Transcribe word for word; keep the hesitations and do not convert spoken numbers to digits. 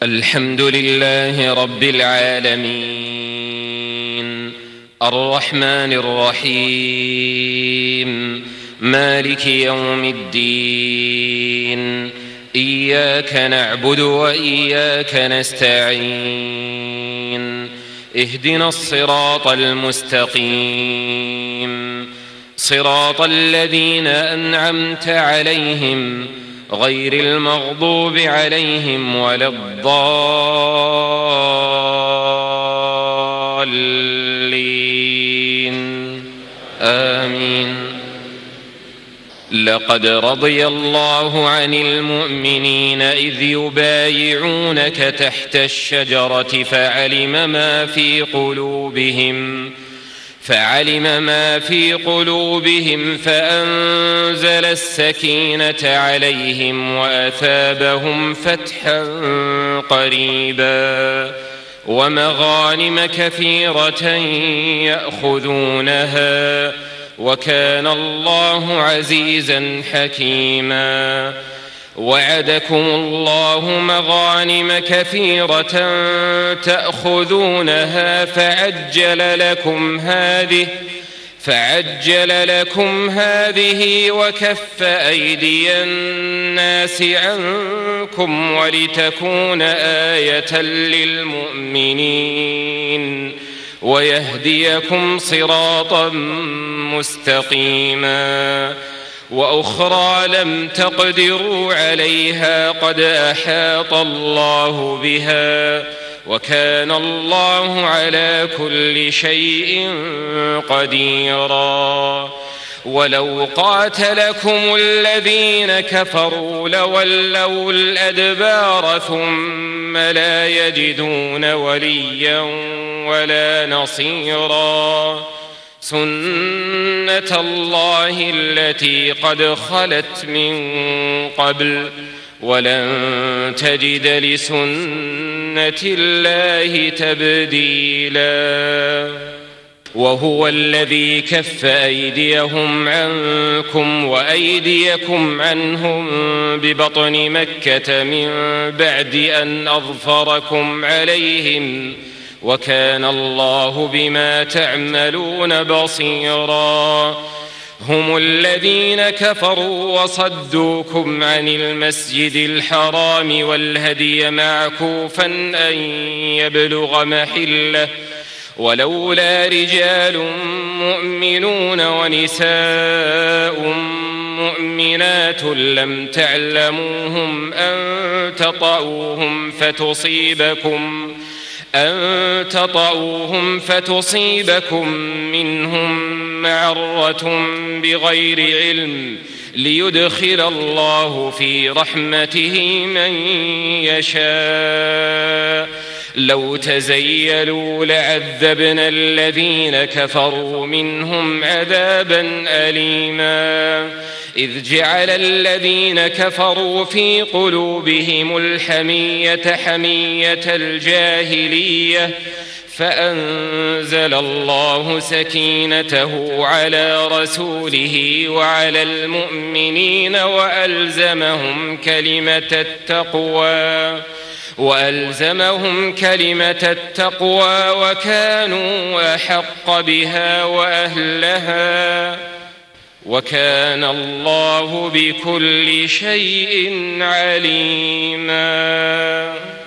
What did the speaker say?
الحمد لله رب العالمين، الرحمن الرحيم، مالك يوم الدين. إياك نعبد وإياك نستعين. اهدنا الصراط المستقيم، صراط الذين أنعمت عليهم غير المغضوب عليهم ولا الضالين. آمين. لقد رضي الله عن المؤمنين إذ يبايعونك تحت الشجرة فعلم ما في قلوبهم فعلم ما في قلوبهم فأنزل السكينة عليهم وأثابهم فتحا قريبا ومغانم كثيرة يأخذونها، وكان الله عزيزا حكيما. وعدكم الله مغانم كثيرة تأخذونها فعجل لكم هذه فعجل لكم هذه وكف أيدي الناس عنكم ولتكون آية للمؤمنين ويهديكم صراطا مستقيما. وأخرى لم تقدروا عليها قد أحاط الله بها، وكان الله على كل شيء قديرا. ولو قاتلكم الذين كفروا لولوا الأدبار ثم لا يجدون وليا ولا نصيرا. سنة الله التي قد خلت من قبل ولن تجد لسنة الله تبديلا. وهو الذي كف أيديهم عنكم وأيديكم عنهم ببطن مكة من بعد أن أظفركم عليهم، وكان الله بما تعملون بصيرا. هم الذين كفروا وصدوكم عن المسجد الحرام والهدي معكوفا أن يبلغ محله، ولولا رجال مؤمنون ونساء مؤمنات لم تعلموهم أن تطؤوهم فتصيبكم أن تطؤوهم فتصيبكم منهم معرة بغير علم ليدخل الله في رحمته من يشاء. لو تزيلوا لعذبنا الذين كفروا منهم عذابا أليما. إذ جعل الذين كفروا في قلوبهم الحمية حمية الجاهلية فأنزل الله سكينته على رسوله وعلى المؤمنين وألزمهم كلمة التقوى وألزمهم كلمة التقوى وكانوا أحق بها وأهلها، وكان الله بكل شيء عليما.